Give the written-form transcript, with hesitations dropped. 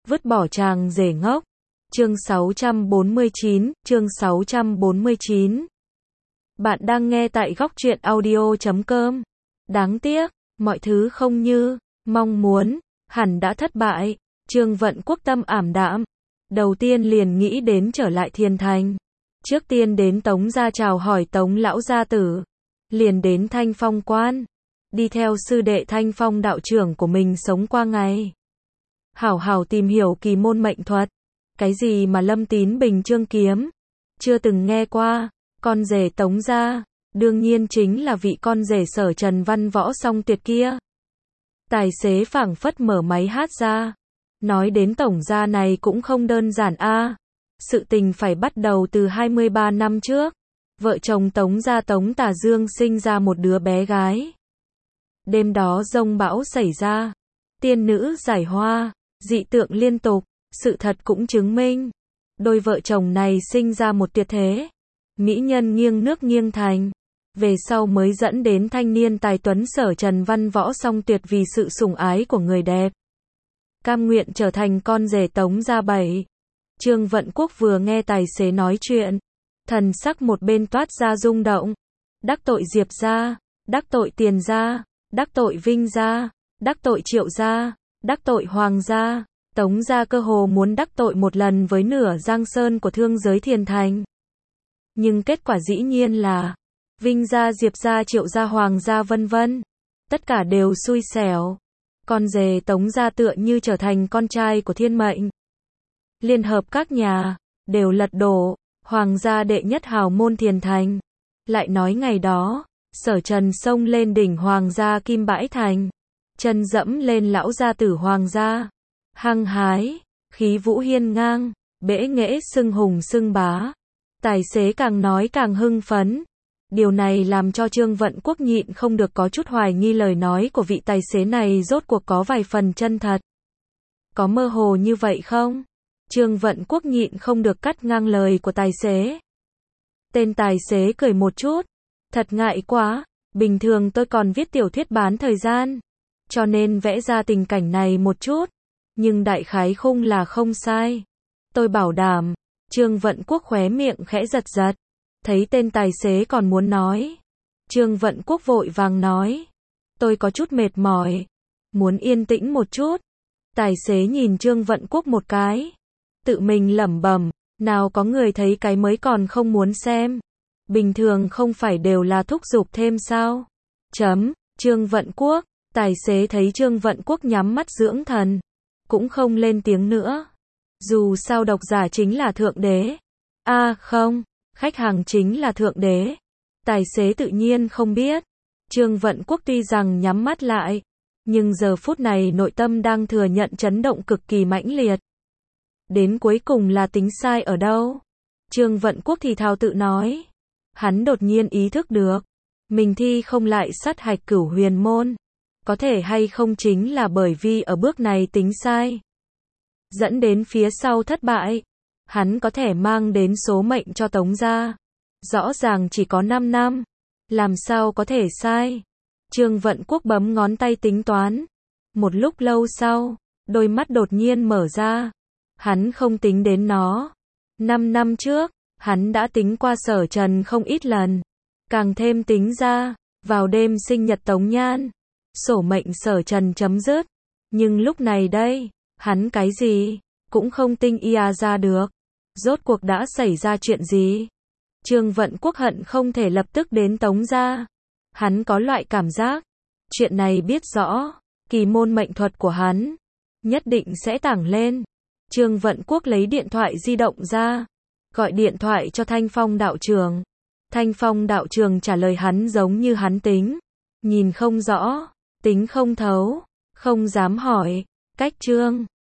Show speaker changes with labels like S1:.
S1: Vứt bỏ chàng rể ngốc. Chương 649. Bạn đang nghe tại góc truyện audio.com. Đáng tiếc, mọi thứ không như mong muốn, hẳn đã thất bại. Trương Vận Quốc tâm ảm đạm. Đầu tiên liền nghĩ đến trở lại Thiên Thành. Trước tiên đến Tống gia chào hỏi Tống lão gia tử. Liền đến Thanh Phong Quan. Đi theo sư đệ Thanh Phong đạo trưởng của mình sống qua ngày. Hảo hảo tìm hiểu kỳ môn mệnh thuật. Cái gì mà Lâm Tín Bình Chương kiếm? Chưa từng nghe qua. Con rể Tống gia, đương nhiên chính là vị con rể Sở Trần văn võ song tuyệt kia. Tài xế phảng phất mở máy hát ra. Nói đến tổng gia này cũng không đơn giản a. Sự tình phải bắt đầu từ 23 năm trước. Vợ chồng Tống gia Tống Tà Dương sinh ra một đứa bé gái. Đêm đó giông bão xảy ra. Tiên nữ giải hoa, dị tượng liên tục. Sự thật cũng chứng minh. Đôi vợ chồng này sinh ra một tuyệt thế. Mỹ nhân nghiêng nước nghiêng thành. Về sau mới dẫn đến thanh niên tài tuấn Sở Trần văn võ song tuyệt vì sự sủng ái của người đẹp. Cam nguyện trở thành con rể Tống gia bảy. Trương Vận Quốc vừa nghe tài xế nói chuyện. Thần sắc một bên toát ra rung động. Đắc tội Diệp gia, đắc tội Tiền gia, đắc tội Vinh gia, đắc tội Triệu gia, đắc tội Hoàng gia. Tống gia cơ hồ muốn đắc tội một lần với nửa giang sơn của thương giới Thiên Thành. Nhưng kết quả dĩ nhiên là Vinh gia, Diệp gia, Triệu gia, Hoàng gia vân vân. Tất cả đều xui xẻo. Con rể Tống gia tựa như trở thành con trai của thiên mệnh. Liên hợp các nhà, đều lật đổ. Hoàng gia đệ nhất hào môn Thiên Thành. Lại nói ngày đó, Sở Trần xông lên đỉnh Hoàng gia Kim Bãi Thành. Chân dẫm lên lão gia tử Hoàng gia. Hăng hái, khí vũ hiên ngang, bẽ nghễ xưng hùng xưng bá. Tài xế càng nói càng hưng phấn. Điều này làm cho Trương Vận Quốc nhịn không được có chút hoài nghi lời nói của vị tài xế này rốt cuộc có vài phần chân thật. Có mơ hồ như vậy không? Trương Vận Quốc nhịn không được cắt ngang lời của tài xế. Tên tài xế cười một chút. Thật ngại quá, bình thường tôi còn viết tiểu thuyết bán thời gian. Cho nên vẽ ra tình cảnh này một chút. Nhưng đại khái khung là không sai. Tôi bảo đảm. Trương Vận Quốc khóe miệng khẽ giật giật. Thấy tên tài xế còn muốn nói. Trương Vận Quốc vội vàng nói. Tôi có chút mệt mỏi. Muốn yên tĩnh một chút. Tài xế nhìn Trương Vận Quốc một cái. Tự mình lẩm bẩm. Nào có người thấy cái mới còn không muốn xem. Bình thường không phải đều là thúc giục thêm sao? Trương Vận Quốc. Tài xế thấy Trương Vận Quốc nhắm mắt dưỡng thần. Cũng không lên tiếng nữa. Dù sao độc giả chính là thượng đế. Không, khách hàng chính là thượng đế. Tài xế tự nhiên không biết. Trương Vận Quốc tuy rằng nhắm mắt lại, nhưng giờ phút này nội tâm đang thừa nhận chấn động cực kỳ mãnh liệt. Đến cuối cùng là tính sai ở đâu? Trương Vận Quốc thì thào tự nói. Hắn đột nhiên ý thức được. Mình thi không lại sát hạch Cửu Huyền môn. Có thể hay không chính là bởi vì ở bước này tính sai. Dẫn đến phía sau thất bại. Hắn có thể mang đến số mệnh cho Tống gia. Rõ ràng chỉ có 5 năm. Làm sao có thể sai? Trương Vận Quốc bấm ngón tay tính toán. Một lúc lâu sau, đôi mắt đột nhiên mở ra. Hắn không tính đến nó. 5 năm trước, hắn đã tính qua Sở Trần không ít lần. Càng thêm tính ra, vào đêm sinh nhật Tống Nhan, sổ mệnh Sở Trần chấm dứt. Nhưng lúc này đây, hắn cái gì cũng không tinh ra được. Rốt cuộc đã xảy ra chuyện gì? Trương Vận Quốc hận không thể lập tức đến Tống gia. Hắn có loại cảm giác, chuyện này biết rõ, kỳ môn mệnh thuật của hắn nhất định sẽ tảng lên. Trương Vận Quốc lấy điện thoại di động ra, gọi điện thoại cho Thanh Phong đạo trưởng. Thanh Phong đạo trưởng trả lời hắn giống như hắn tính, nhìn không rõ, tính không thấu, không dám hỏi. Cách Trương